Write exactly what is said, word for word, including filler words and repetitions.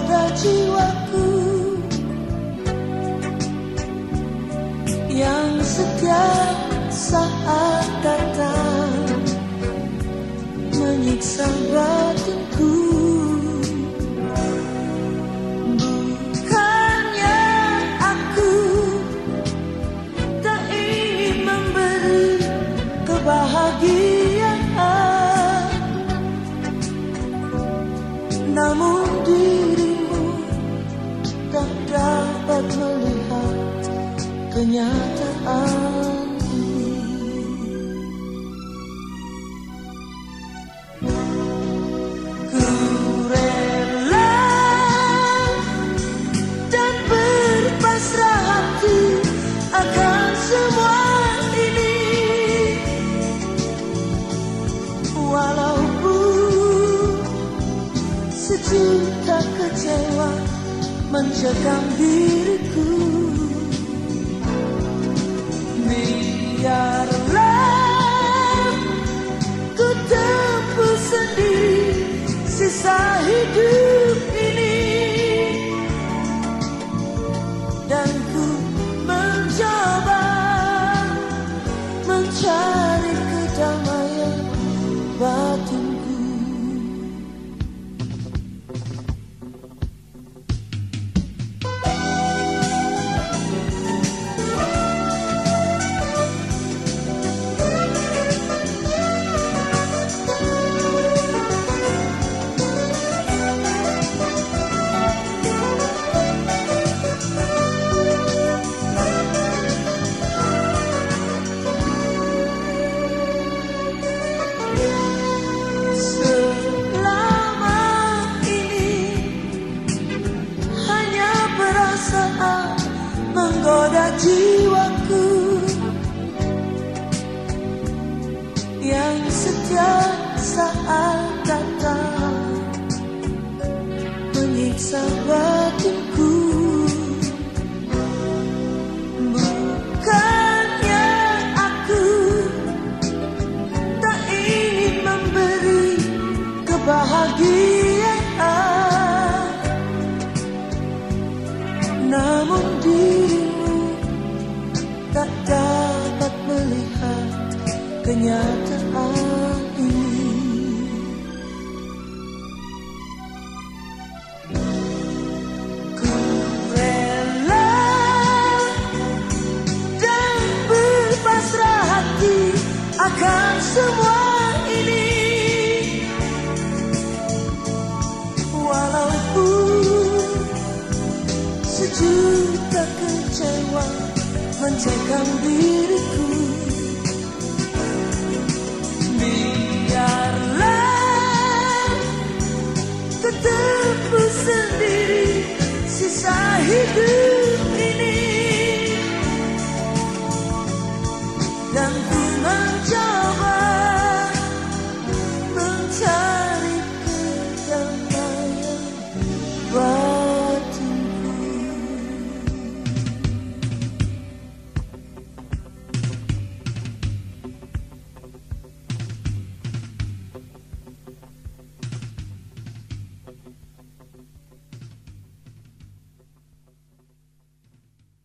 menggoda jiwaku yang setiap saat datang menyiksa batinku. Bukannya aku tak ingin memberi kebahagiaan, namun dirimu tak dapat melihat kenyataan ini. Ku rela dan berpasrah hati akan semua ini, walaupun sejuta kecewa mencekam diriku. Biarlah ku tempuh sendiri sisa hidup ini, dan ku mencoba mencari kedamaian batinku. Menggoda jiwaku yang setiap saat datang menyiksa batinku. Bukannya aku tak ingin memberi kebahagiaan, namun dirimu tak dapat melihat kenyataan ini. Ku rela dan berpasrah hati akan semua ini, walaupun sejuta kecewa mencekam diriku.